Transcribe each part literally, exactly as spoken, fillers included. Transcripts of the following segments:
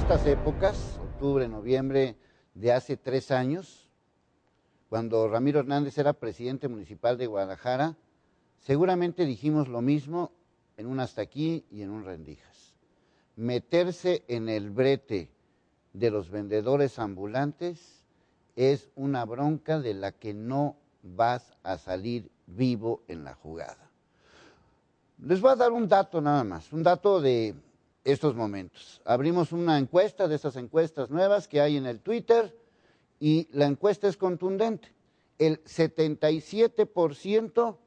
estas épocas, octubre, noviembre de hace tres años, cuando Ramiro Hernández era presidente municipal de Guadalajara, seguramente dijimos lo mismo en un hasta aquí y en un rendijas. Meterse en el brete de los vendedores ambulantes es una bronca de la que no vas a salir vivo en la jugada. Les voy a dar un dato nada más, un dato de estos momentos. Abrimos una encuesta de esas encuestas nuevas que hay en el Twitter y la encuesta es contundente. El setenta y siete por ciento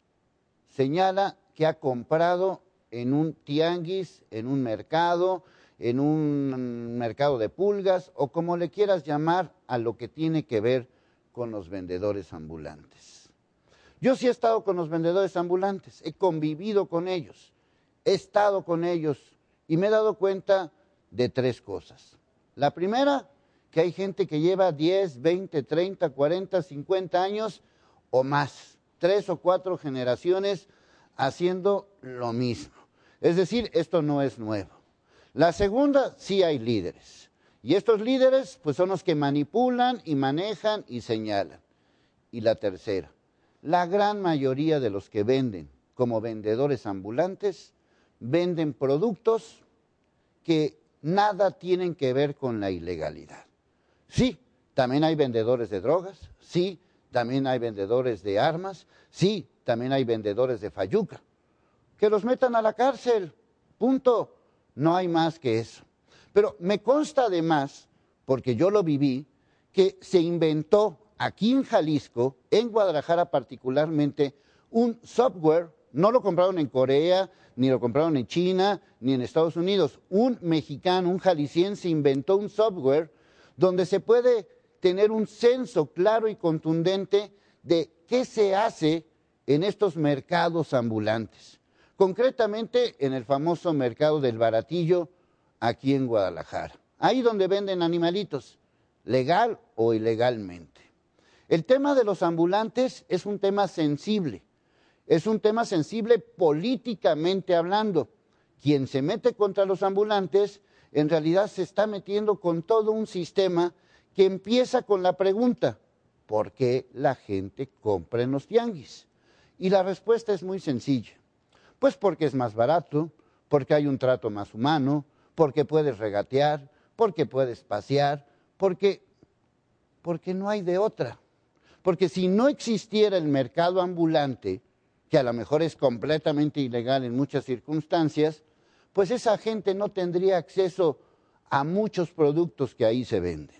señala que ha comprado en un tianguis, en un mercado, en un mercado de pulgas o como le quieras llamar a lo que tiene que ver con los vendedores ambulantes. Yo sí he estado con los vendedores ambulantes, he convivido con ellos, he estado con ellos y me he dado cuenta de tres cosas. La primera, que hay gente que lleva diez, veinte, treinta, cuarenta, cincuenta años o más, tres o cuatro generaciones haciendo lo mismo. Es decir, esto no es nuevo. La segunda, sí hay líderes. Y estos líderes pues son los que manipulan y manejan y señalan. Y la tercera, la gran mayoría de los que venden como vendedores ambulantes venden productos que nada tienen que ver con la ilegalidad. Sí, también hay vendedores de drogas, sí, también hay vendedores de armas, sí, también hay vendedores de fayuca. Que los metan a la cárcel, punto. No hay más que eso. Pero me consta además, porque yo lo viví, que se inventó aquí en Jalisco, en Guadalajara particularmente, un software, no lo compraron en Corea, ni lo compraron en China, ni en Estados Unidos. Un mexicano, un jalisciense inventó un software donde se puede tener un censo claro y contundente de qué se hace en estos mercados ambulantes. Concretamente en el famoso mercado del Baratillo, aquí en Guadalajara. Ahí donde venden animalitos, legal o ilegalmente. El tema de los ambulantes es un tema sensible. Es un tema sensible políticamente hablando. Quien se mete contra los ambulantes, en realidad se está metiendo con todo un sistema que empieza con la pregunta, ¿por qué la gente compra en los tianguis? Y la respuesta es muy sencilla. Pues porque es más barato, porque hay un trato más humano, porque puedes regatear, porque puedes pasear, porque, porque no hay de otra. Porque si no existiera el mercado ambulante, que a lo mejor es completamente ilegal en muchas circunstancias, pues esa gente no tendría acceso a muchos productos que ahí se venden.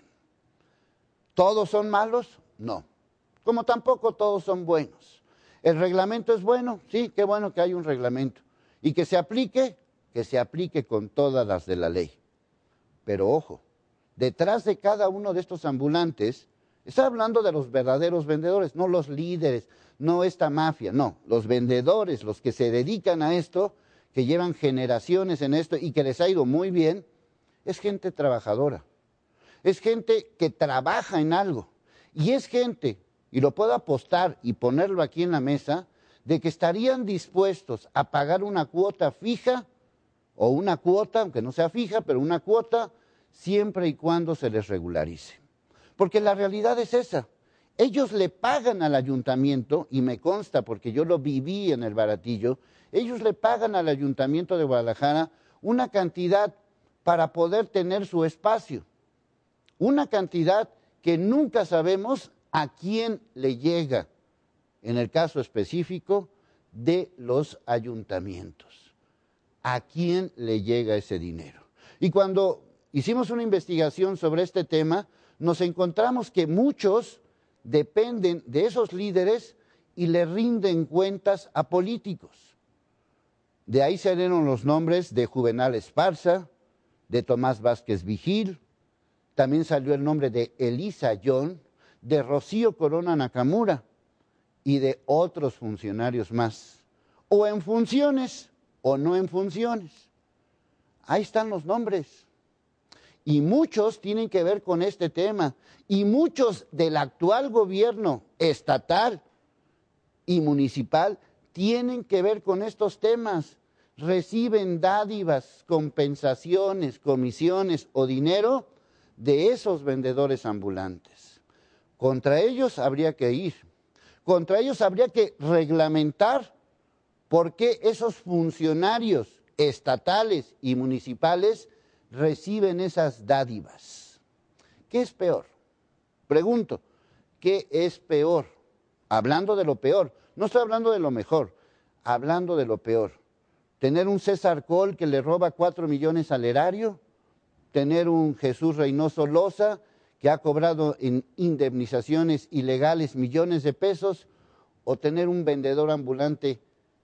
¿Todos son malos? No. Como tampoco todos son buenos. ¿El reglamento es bueno? Sí, qué bueno que hay un reglamento. ¿Y que se aplique? Que se aplique con todas las de la ley. Pero ojo, detrás de cada uno de estos ambulantes, está hablando de los verdaderos vendedores, no los líderes, no esta mafia, no, los vendedores, los que se dedican a esto, que llevan generaciones en esto y que les ha ido muy bien, es gente trabajadora, es gente que trabaja en algo y es gente, y lo puedo apostar y ponerlo aquí en la mesa, de que estarían dispuestos a pagar una cuota fija o una cuota, aunque no sea fija, pero una cuota siempre y cuando se les regularice. Porque la realidad es esa. Ellos le pagan al ayuntamiento, y me consta porque yo lo viví en el Baratillo, ellos le pagan al ayuntamiento de Guadalajara una cantidad para poder tener su espacio. Una cantidad que nunca sabemos a quién le llega, en el caso específico de los ayuntamientos. ¿A quién le llega ese dinero? Y cuando hicimos una investigación sobre este tema, nos encontramos que muchos dependen de esos líderes y le rinden cuentas a políticos. De ahí salieron los nombres de Juvenal Esparza, de Tomás Vázquez Vigil, también salió el nombre de Elisa John, de Rocío Corona Nakamura y de otros funcionarios más, o en funciones o no en funciones. Ahí están los nombres. Y muchos tienen que ver con este tema, y muchos del actual gobierno estatal y municipal tienen que ver con estos temas. reciben dádivas, compensaciones, comisiones o dinero de esos vendedores ambulantes. Contra ellos habría que ir. Contra ellos habría que reglamentar por qué esos funcionarios estatales y municipales reciben esas dádivas. ¿Qué es peor? Pregunto, ¿qué es peor? Hablando de lo peor, no estoy hablando de lo mejor, hablando de lo peor. Tener un César Coll que le roba cuatro millones al erario, tener un Jesús Reynoso Loza que ha cobrado en indemnizaciones ilegales millones de pesos, o tener un vendedor ambulante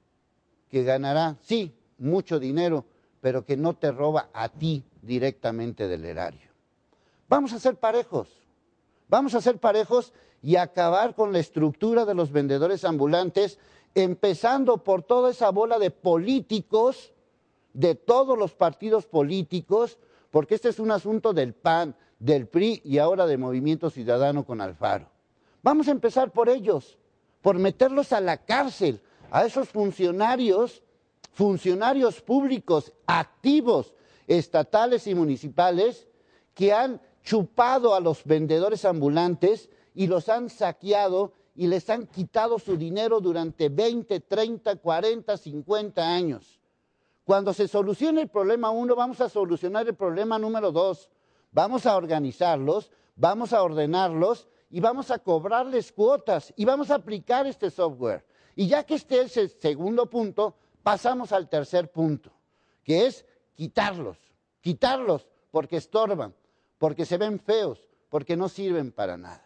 que ganará, sí, mucho dinero, pero que no te roba a ti directamente del erario. Vamos a ser parejos, vamos a ser parejos y acabar con la estructura de los vendedores ambulantes, empezando por toda esa bola de políticos, de todos los partidos políticos, porque este es un asunto del P A N, del P R I y ahora de Movimiento Ciudadano con Alfaro. Vamos a empezar por ellos, por meterlos a la cárcel, a esos funcionarios, funcionarios públicos activos, estatales y municipales, que han chupado a los vendedores ambulantes y los han saqueado y les han quitado su dinero durante veinte, treinta, cuarenta, cincuenta años. Cuando se solucione el problema uno, vamos a solucionar el problema número dos. Vamos a organizarlos, vamos a ordenarlos y vamos a cobrarles cuotas y vamos a aplicar este software. Y ya que este es el segundo punto, pasamos al tercer punto, que es quitarlos, quitarlos porque estorban, porque se ven feos, porque no sirven para nada.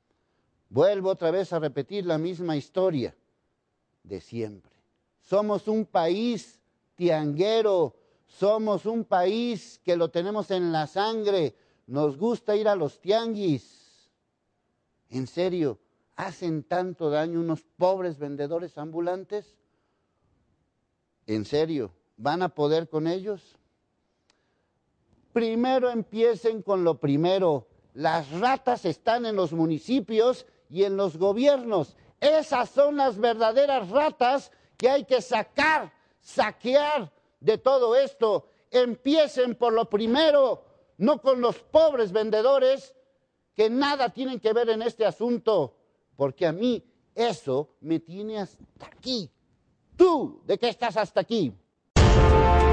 Vuelvo otra vez a repetir la misma historia de siempre. Somos un país tianguero, somos un país que lo tenemos en la sangre, nos gusta ir a los tianguis. En serio, ¿hacen tanto daño unos pobres vendedores ambulantes? ¿En serio? ¿Van a poder con ellos? Primero empiecen con lo primero. Las ratas están en los municipios y en los gobiernos. Esas son las verdaderas ratas que hay que sacar, saquear de todo esto. Empiecen por lo primero, no con los pobres vendedores que nada tienen que ver en este asunto, porque a mí eso me tiene hasta aquí. ¿Tú de qué estás hasta aquí?